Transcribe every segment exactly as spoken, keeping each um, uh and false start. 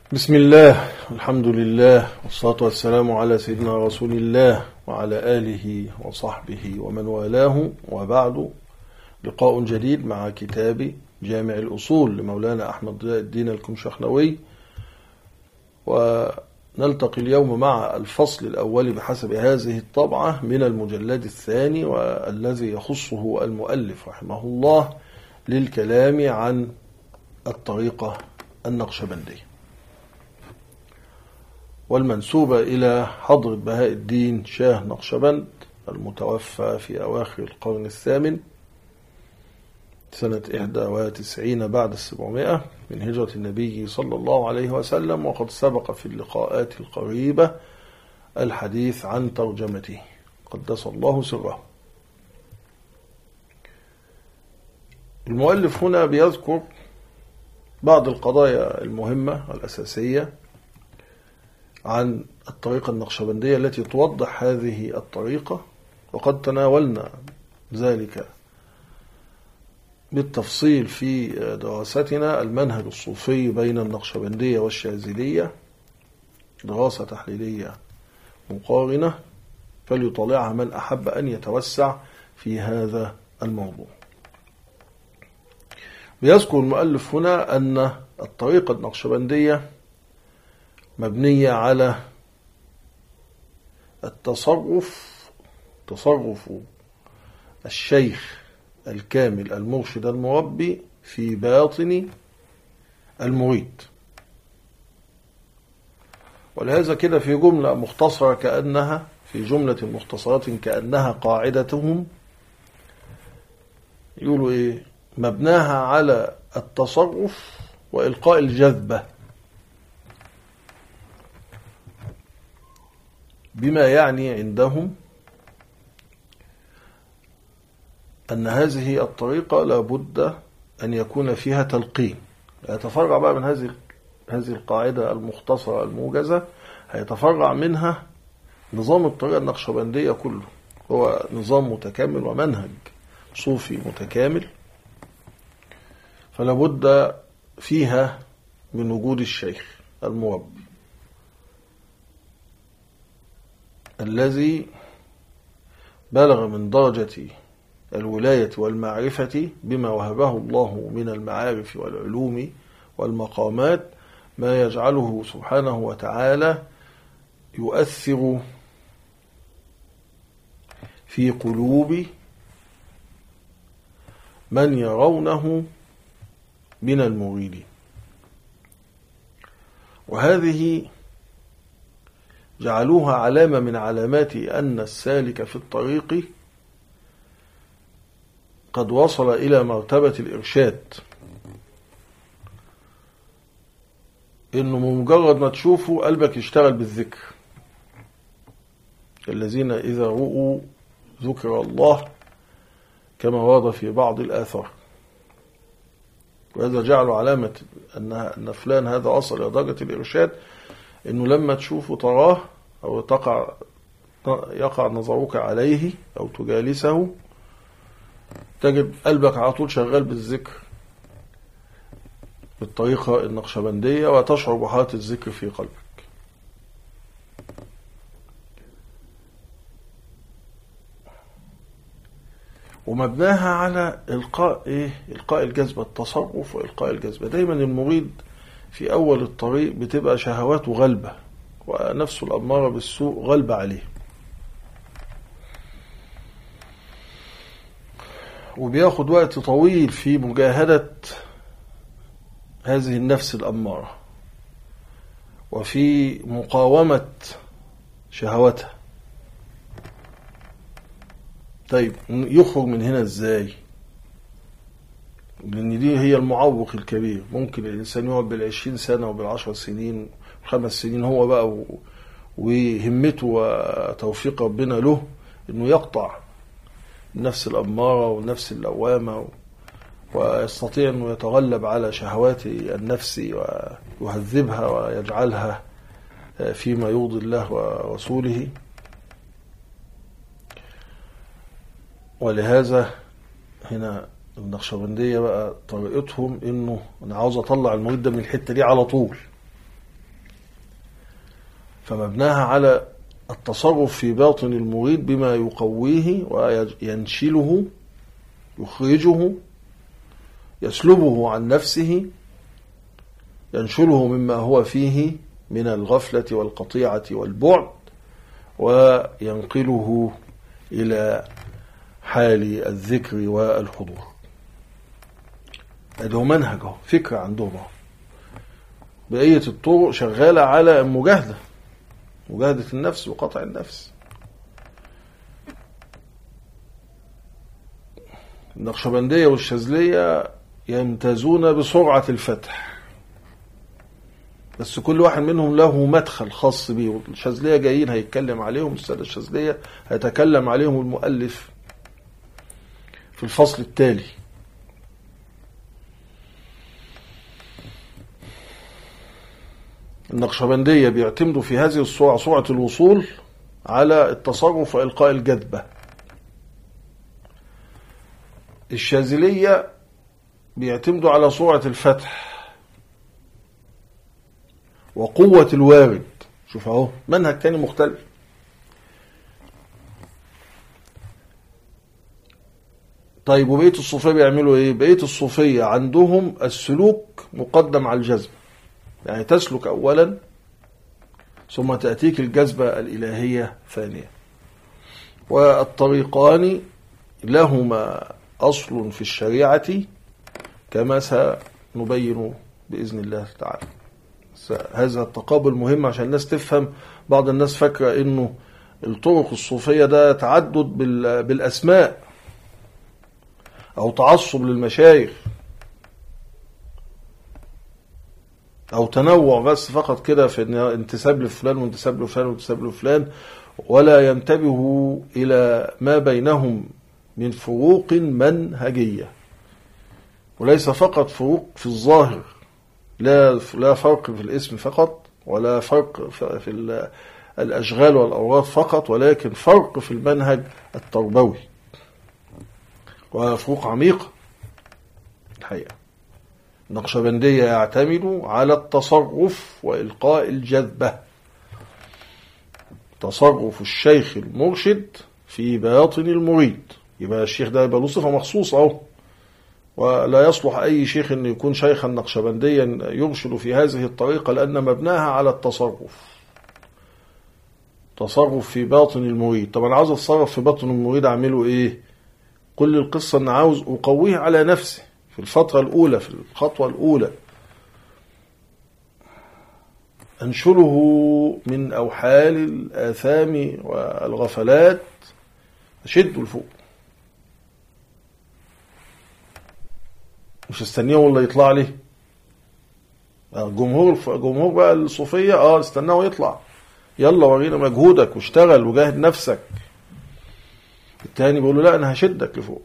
بسم الله، الحمد لله، والصلاة والسلام على سيدنا رسول الله وعلى آله وصحبه ومن والاه، وبعد. لقاء جديد مع كتاب جامع الأصول لمولانا أحمد ضياء الدين الكمشخنوي، ونلتقي اليوم مع الفصل الأول بحسب هذه الطبعة من المجلد الثاني، والذي يخصه المؤلف رحمه الله للكلام عن الطريقة النقشبندية والمنسوبة إلى حضرة بهاء الدين شاه نقشبند المتوفى في أواخر القرن الثامن سنة إحدى وتسعين بعد السبعمائة من هجرة النبي صلى الله عليه وسلم، وقد سبق في اللقاءات القريبة الحديث عن ترجمته قدس الله سره. المؤلف هنا بيذكر بعض القضايا المهمة والأساسية عن الطريقة النقشبندية التي توضح هذه الطريقة، وقد تناولنا ذلك بالتفصيل في دراستنا المنهج الصوفي بين النقشبندية والشاذلية، دراسة تحليلية مقارنة فليطالعها من أحب أن يتوسع في هذا الموضوع. بيذكر المؤلف هنا أن الطريقة النقشبندية مبنية على التصرف تصرف الشيخ الكامل المرشد المربي في باطن المريد، ولهذا كده في جملة مختصرة كأنها في جملة مختصرات كأنها قاعدتهم يقولوا إيه؟ مبناها على التصرف وإلقاء الجذبة، بما يعني عندهم أن هذه الطريقة لابد أن يكون فيها تلقين. يتفرع بقى من هذه هذه القاعدة المختصرة الموجزة، هيتفرع منها نظام الطريقة النقشبندية كله، هو نظام متكامل ومنهج صوفي متكامل، فلابد فيها من وجود الشيخ المربي الذي بلغ من درجة الولاية والمعرفة بما وهبه الله من المعارف والعلوم والمقامات ما يجعله سبحانه وتعالى يؤثر في قلوب من يرونه من المريدين. وهذه جعلوها علامة من علامات أن السالك في الطريق قد وصل إلى مرتبة الإرشاد، إنه مجرد ما تشوفه قلبك يشتغل بالذكر، الذين إذا رؤوا ذكر الله كما ورد في بعض الآثار. وهذا جعلوا علامة أن فلان هذا وصل إلى درجة الإرشاد، إنه لما تشوفه تراه أو تقع يقع نظرك عليه أو تجالسه تجد قلبك على طول شغال بالذكر بالطريقة النقشبندية، وتشعر بحالة الذكر في قلبك. ومبناها على إلقاء إيه؟ إلقاء الجذبة، التصرف وإلقاء الجذبة. دايما المريد في أول الطريق بتبقى شهواته غلبة، ونفسه الأمارة بالسوء غلبة عليه، وبياخد وقت طويل في مجاهدة هذه النفس الأمارة وفي مقاومة شهوتها. طيب يخرج من هنا ازاي؟ لأن دي هي المعوق الكبير. ممكن الإنسان يقعد بالعشرين سنة وبالعشر سنين خمس سنين هو بقى وهمته وتوفيق ربنا له إنه يقطع النفس الأمارة والنفس اللوامة، ويستطيع أنه يتغلب على شهوات النفس ويهذبها ويجعلها فيما يرضي الله ورسوله. ولهذا هنا النقشبندية بقى طريقتهم إنه أنا عاوز أطلع المريد ده من الحتة دي على طول، فمبناها على التصرف في باطن المريد بما يقويه وينشله، يخرجه، يسلبه عن نفسه، ينشله مما هو فيه من الغفلة والقطيعة والبعد، وينقله إلى حال الذكر والحضور. هذا منهج، فكرة عندهم. بقية الطرق شغالة على المجاهدة، مجاهدة النفس وقطع النفس. النقشبندية والشاذلية يمتازون بسرعة الفتح، بس كل واحد منهم له مدخل خاص به. الشاذلية جايين هيتكلم عليهم، السادة الشاذلية هيتكلم عليهم المؤلف في الفصل التالي. النقشبندية بيعتمدوا في هذه الصورة، صورة الوصول، على التصرف وإلقاء الجذبة. الشاذلية بيعتمدوا على صورة الفتح وقوة الوارد. شوف اهو منهج تاني مختلف. طيب وبقية الصوفية بيعملوا ايه؟ بقية الصوفية عندهم السلوك مقدم على الجذب، يعني تسلك اولا ثم تأتيك الجذبة الإلهية ثانيا. والطريقان لهما أصل في الشريعة كما سنبين بإذن الله تعالى. هذا التقابل مهم عشان الناس تفهم. بعض الناس فاكرة إنه الطرق الصوفية ده تعدد بالأسماء أو تعصب للمشايخ أو تنوع بس فقط كده في انتساب لفلان وانتساب لفلان وانتساب لفلان، ولا ينتبهوا إلى ما بينهم من فروق منهجية. وليس فقط فروق في الظاهر، لا لا فرق في الاسم فقط، ولا فرق في الأشغال والأوراق فقط، ولكن فرق في المنهج التربوي، وفروق عميقة الحقيقة. النقشبندية يعتمد على التصرف وإلقاء الجذبة، تصرف الشيخ المرشد في باطن المريد. يبقى الشيخ ده يبقى له صفة مخصوصة اهو، ولا يصلح أي شيخ أن يكون شيخا نقشبنديا يرشد في هذه الطريقة، لأن مبناها على التصرف، تصرف في باطن المريد. طب أنا عاوز أتصرف في باطن المريد، أعمله إيه؟ كل القصة أن عاوز أقويه على نفسي في الفترة الأولى، في الخطوة الأولى، أنشله من أوحال الآثام والغفلات، أشده لفوق، مش استنيه والله يطلع لي. الجمهور جمهور بقى الصوفية اه استناه يطلع، يلا ورينا مجهودك واشتغل وجاهد نفسك. التاني بيقول له لا أنا هشدك لفوق.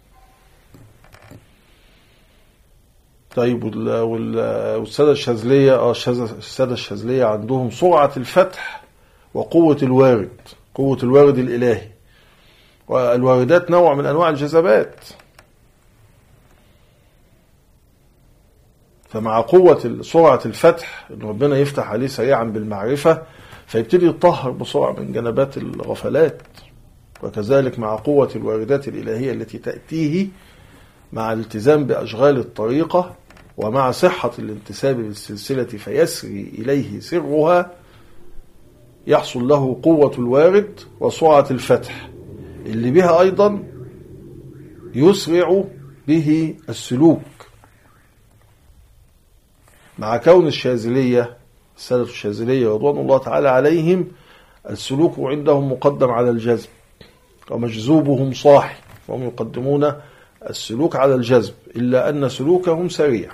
طيب والسادة الشاذلية اه السادة الشاذلية عندهم سرعة الفتح وقوة الوارد، قوة الوارد الإلهي. والواردات نوع من أنواع الجذبات، فمع قوة سرعة الفتح إن ربنا يفتح عليه سريعا بالمعرفة، فيبتدي يطهر بسرعة من جنبات الغفلات. وكذلك مع قوة الواردات الإلهية التي تأتيه مع الالتزام بأشغال الطريقة، ومع صحة الانتساب للسلسلة فيسري إليه سرها، يحصل له قوة الوارد وسرعة الفتح، اللي بها أيضا يسرع به السلوك. مع كون الشاذلية السادة الشاذلية رضوان الله تعالى عليهم السلوك عندهم مقدم على الجذب، ومجذوبهم صاحي، فهم يقدمون السلوك على الجذب، إلا أن سلوكهم سريع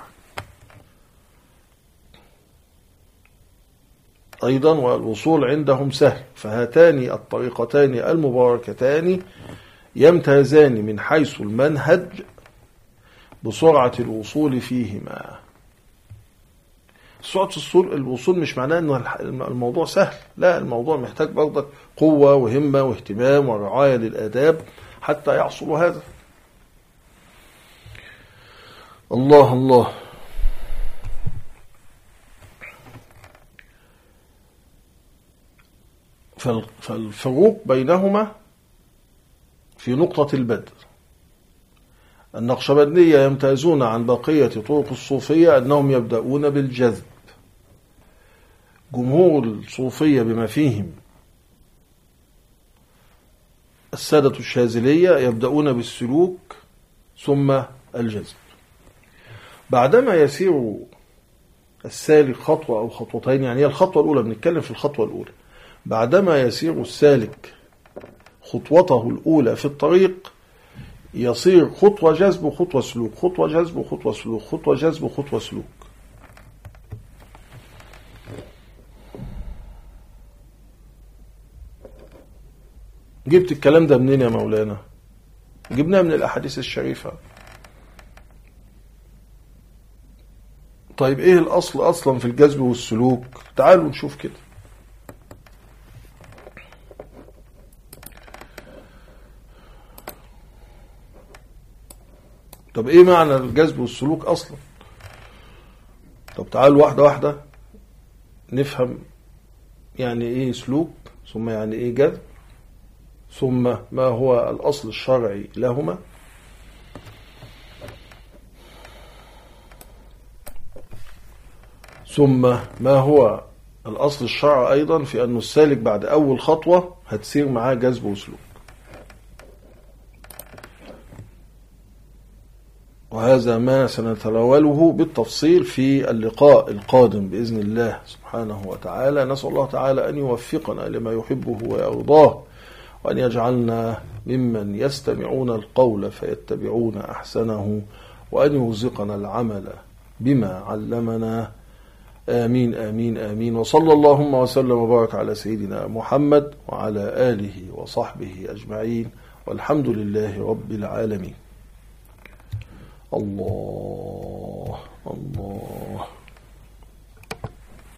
أيضا، والوصول عندهم سهل. فهاتان الطريقتان المباركتان يمتازان من حيث المنهج بسرعة الوصول فيهما. سرعة الوصول مش معناه أن الموضوع سهل، لا، الموضوع محتاج برضك قوة وهمة واهتمام ورعاية للآداب حتى يحصل هذا. الله الله. فالفروق بينهما في نقطة البدء. النقشبندية يمتازون عن بقية طرق الصوفية أنهم يبدأون بالجذب. جمهور الصوفية بما فيهم السادة الشاذلية يبدأون بالسلوك ثم الجذب. بعدما يسير السالك خطوة أو خطوتين، يعني هي الخطوة الأولى، بنتكلم في الخطوة الأولى، بعدما يسير السالك خطوته الأولى في الطريق يصير خطوة جذب وخطوة سلوك، خطوة جذب وخطوة سلوك، خطوة جذب وخطوة سلوك. جبت الكلام ده منين يا مولانا؟ جبناه من الأحاديث الشريفة. طيب ايه الأصل أصلا في الجذب والسلوك؟ تعالوا نشوف كده. طب ايه معنى الجذب والسلوك أصلا؟ طب تعالوا واحدة واحدة نفهم يعني ايه سلوك، ثم يعني ايه جذب، ثم ما هو الأصل الشرعي لهما. ثم ما هو الأصل الشرعي أيضا في أن السالك بعد أول خطوة هتسير معاه جذب وسلوك. وهذا ما سنتناوله بالتفصيل في اللقاء القادم بإذن الله سبحانه وتعالى. نسأل الله تعالى أن يوفقنا لما يحبه ويرضاه، وأن يجعلنا ممن يستمعون القول فيتبعون أحسنه، وأن يرزقنا العمل بما علمنا. آمين آمين آمين. وصلى اللهم وسلم وبارك على سيدنا محمد وعلى آله وصحبه أجمعين، والحمد لله رب العالمين. الله الله.